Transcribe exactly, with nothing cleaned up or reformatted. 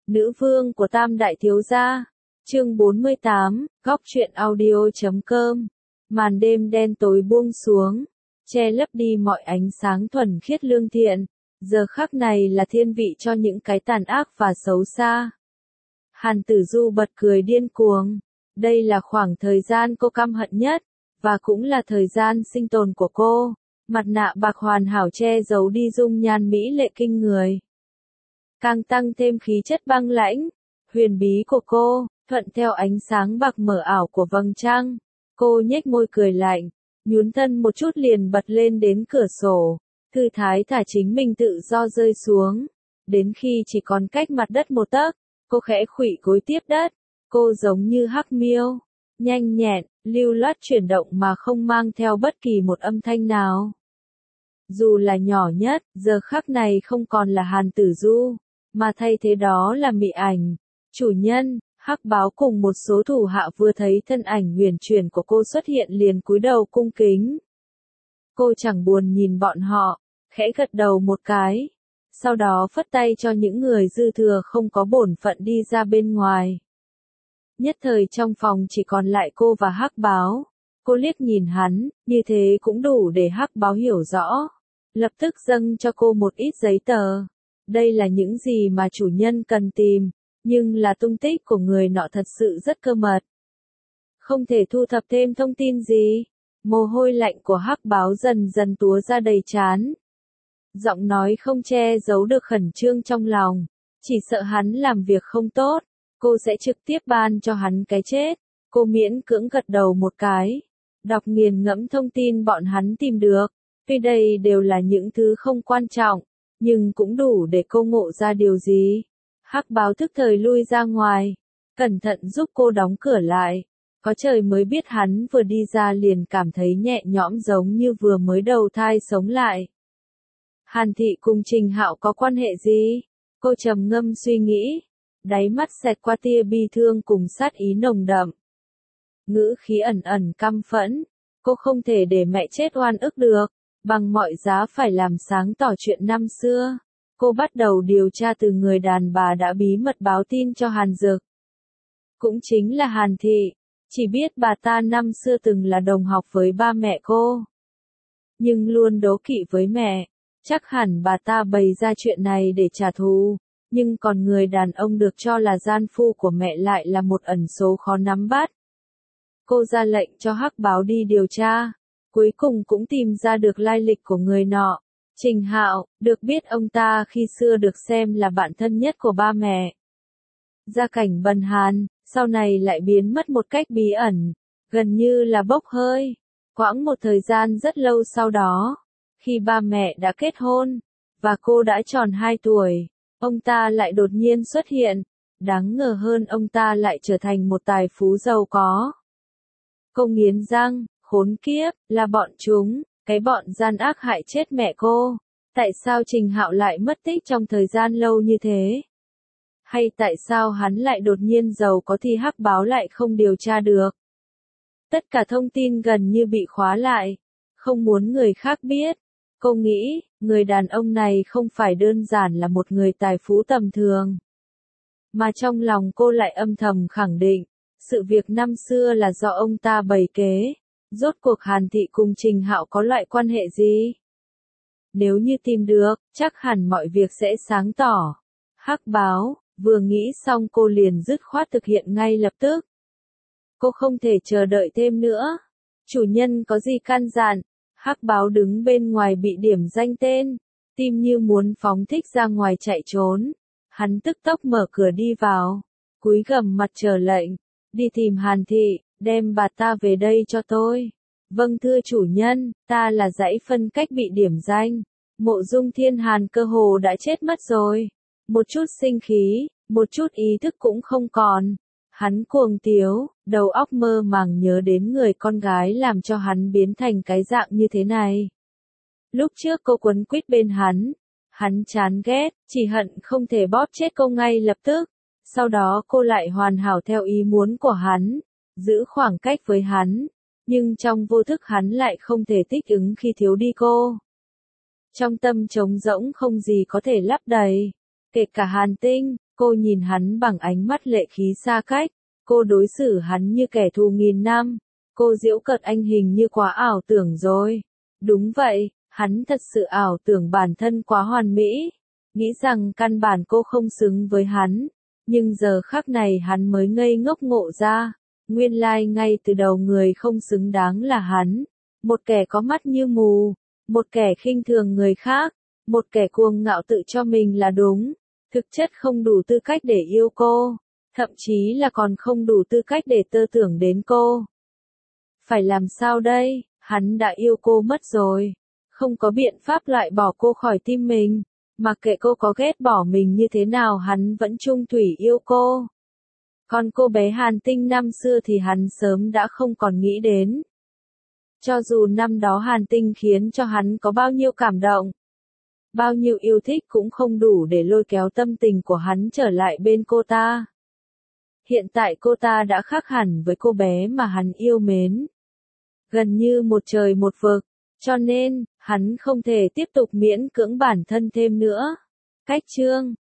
Nữ vương của Tam Đại Thiếu Gia. Chương bốn mươi tám, góc truyện audio chấm com. Màn đêm đen tối buông xuống, che lấp đi mọi ánh sáng thuần khiết lương thiện. Giờ khắc này là thiên vị cho những cái tàn ác và xấu xa. Hàn Tử Du bật cười điên cuồng. Đây là khoảng thời gian cô căm hận nhất, và cũng là thời gian sinh tồn của cô. Mặt nạ bạc hoàn hảo che giấu đi dung nhan mỹ lệ kinh người, càng tăng thêm khí chất băng lãnh, huyền bí của cô, thuận theo ánh sáng bạc mờ ảo của vầng trăng. Cô nhếch môi cười lạnh, nhún thân một chút liền bật lên đến cửa sổ, thư thái thả chính mình tự do rơi xuống. Đến khi chỉ còn cách mặt đất một tấc, cô khẽ khuỵu gối tiếp đất. Cô giống như hắc miêu, nhanh nhẹn, lưu loát chuyển động mà không mang theo bất kỳ một âm thanh nào. Dù là nhỏ nhất, giờ khắc này không còn là Hàn Tử Du, mà thay thế đó là Mị Ảnh. Chủ nhân, Hắc Báo cùng một số thủ hạ vừa thấy thân ảnh huyền chuyển của cô xuất hiện liền cúi đầu cung kính. Cô chẳng buồn nhìn bọn họ, khẽ gật đầu một cái, sau đó phất tay cho những người dư thừa không có bổn phận đi ra bên ngoài. Nhất thời trong phòng chỉ còn lại cô và Hắc Báo. Cô liếc nhìn hắn, như thế cũng đủ để Hắc Báo hiểu rõ. Lập tức dâng cho cô một ít giấy tờ. Đây là những gì mà chủ nhân cần tìm, nhưng là tung tích của người nọ thật sự rất cơ mật. Không thể thu thập thêm thông tin gì. Mồ hôi lạnh của Hắc Báo dần dần túa ra đầy trán. Giọng nói không che giấu được khẩn trương trong lòng. Chỉ sợ hắn làm việc không tốt, cô sẽ trực tiếp ban cho hắn cái chết. Cô miễn cưỡng gật đầu một cái, đọc nghiền ngẫm thông tin bọn hắn tìm được. Tuy đây đều là những thứ không quan trọng, nhưng cũng đủ để cô ngộ ra điều gì. Hắc Báo thức thời lui ra ngoài, cẩn thận giúp cô đóng cửa lại. Có trời mới biết hắn vừa đi ra liền cảm thấy nhẹ nhõm giống như vừa mới đầu thai sống lại. Hàn Thị cùng Trình Hạo có quan hệ gì? Cô trầm ngâm suy nghĩ, đáy mắt xẹt qua tia bi thương cùng sát ý nồng đậm. Ngữ khí ẩn ẩn căm phẫn, cô không thể để mẹ chết oan ức được, bằng mọi giá phải làm sáng tỏ chuyện năm xưa. Cô bắt đầu điều tra từ người đàn bà đã bí mật báo tin cho Hàn Dực. Cũng chính là Hàn Thị, chỉ biết bà ta năm xưa từng là đồng học với ba mẹ cô. Nhưng luôn đố kỵ với mẹ, chắc hẳn bà ta bày ra chuyện này để trả thù. Nhưng còn người đàn ông được cho là gian phu của mẹ lại là một ẩn số khó nắm bắt. Cô ra lệnh cho Hắc Báo đi điều tra, cuối cùng cũng tìm ra được lai lịch của người nọ. Trình Hạo, được biết ông ta khi xưa được xem là bạn thân nhất của ba mẹ. Gia cảnh bần hàn, sau này lại biến mất một cách bí ẩn, gần như là bốc hơi. Quãng một thời gian rất lâu sau đó, khi ba mẹ đã kết hôn, và cô đã tròn hai tuổi, ông ta lại đột nhiên xuất hiện. Đáng ngờ hơn ông ta lại trở thành một tài phú giàu có. Cô nghiến răng, khốn kiếp, là bọn chúng, cái bọn gian ác hại chết mẹ cô. Tại sao Trình Hạo lại mất tích trong thời gian lâu như thế? Hay tại sao hắn lại đột nhiên giàu có thì Hắc Báo lại không điều tra được? Tất cả thông tin gần như bị khóa lại, không muốn người khác biết. Cô nghĩ, người đàn ông này không phải đơn giản là một người tài phú tầm thường. Mà trong lòng cô lại âm thầm khẳng định, sự việc năm xưa là do ông ta bày kế. Rốt cuộc Hàn Thị cùng Trình Hạo có loại quan hệ gì? Nếu như tìm được, chắc hẳn mọi việc sẽ sáng tỏ. Hắc Báo, vừa nghĩ xong cô liền dứt khoát thực hiện ngay lập tức. Cô không thể chờ đợi thêm nữa. Chủ nhân có gì căn dặn? Hắc Báo đứng bên ngoài bị điểm danh tên, tim như muốn phóng thích ra ngoài chạy trốn. Hắn tức tốc mở cửa đi vào, cúi gằm mặt chờ lệnh, đi tìm Hàn Thị, đem bà ta về đây cho tôi. Vâng thưa chủ nhân, ta là dãy phân cách bị điểm danh. Mộ Dung Thiên Hàn cơ hồ đã chết mất rồi. Một chút sinh khí, một chút ý thức cũng không còn. Hắn cuồng tiếu, đầu óc mơ màng nhớ đến người con gái làm cho hắn biến thành cái dạng như thế này. Lúc trước cô quấn quýt bên hắn, hắn chán ghét, chỉ hận không thể bóp chết cô ngay lập tức. Sau đó cô lại hoàn hảo theo ý muốn của hắn, giữ khoảng cách với hắn, nhưng trong vô thức hắn lại không thể thích ứng khi thiếu đi cô. Trong tâm trống rỗng không gì có thể lấp đầy. Kể cả Hàn Tinh, cô nhìn hắn bằng ánh mắt lệ khí xa cách, cô đối xử hắn như kẻ thù nghìn năm, cô giễu cợt anh hình như quá ảo tưởng rồi. Đúng vậy, hắn thật sự ảo tưởng bản thân quá hoàn mỹ, nghĩ rằng căn bản cô không xứng với hắn, nhưng giờ khắc này hắn mới ngây ngốc ngộ ra, nguyên lai ngay từ đầu người không xứng đáng là hắn, một kẻ có mắt như mù, một kẻ khinh thường người khác, một kẻ cuồng ngạo tự cho mình là đúng, thực chất không đủ tư cách để yêu cô, thậm chí là còn không đủ tư cách để tơ tưởng đến cô. Phải làm sao đây, hắn đã yêu cô mất rồi, không có biện pháp loại bỏ cô khỏi tim mình, mặc kệ cô có ghét bỏ mình như thế nào hắn vẫn chung thủy yêu cô. Còn cô bé Hàn Tinh năm xưa thì hắn sớm đã không còn nghĩ đến. Cho dù năm đó Hàn Tinh khiến cho hắn có bao nhiêu cảm động, bao nhiêu yêu thích cũng không đủ để lôi kéo tâm tình của hắn trở lại bên cô ta. Hiện tại cô ta đã khác hẳn với cô bé mà hắn yêu mến. Gần như một trời một vực, cho nên, hắn không thể tiếp tục miễn cưỡng bản thân thêm nữa. Cách chương